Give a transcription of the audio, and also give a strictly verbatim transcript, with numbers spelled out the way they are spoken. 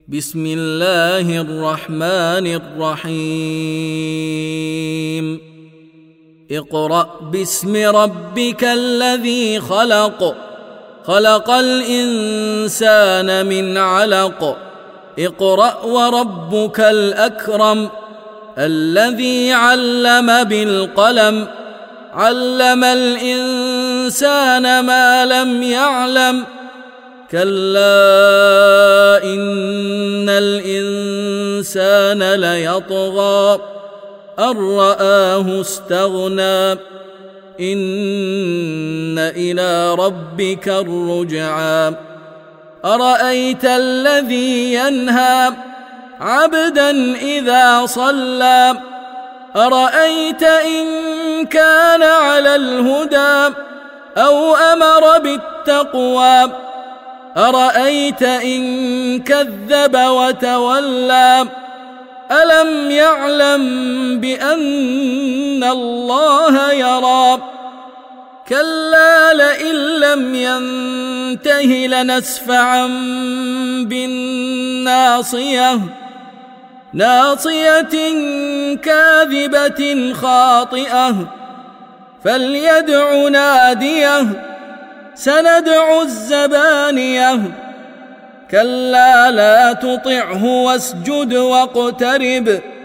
بسم الله الرحمن الرحيم اقرأ باسم ربك الذي خلق خلق الإنسان من علق اقرأ وربك الأكرم الذي علم بالقلم علم الإنسان ما لم يعلم كلا إن الإنسان ليطغى أن رآه استغنى إن إلى ربك الرجعى أرأيت الذي ينهى عبدا إذا صلى أرأيت إن كان على الهدى أو أمر بالتقوى أرأيت إن كذب وتولى ألم يعلم بأن الله يرى كلا لئن لم ينته لنسفعا بالناصية ناصية كاذبة خاطئة فليدع ناديه سندع الزبانية كلا لا تطعه واسجد واقترب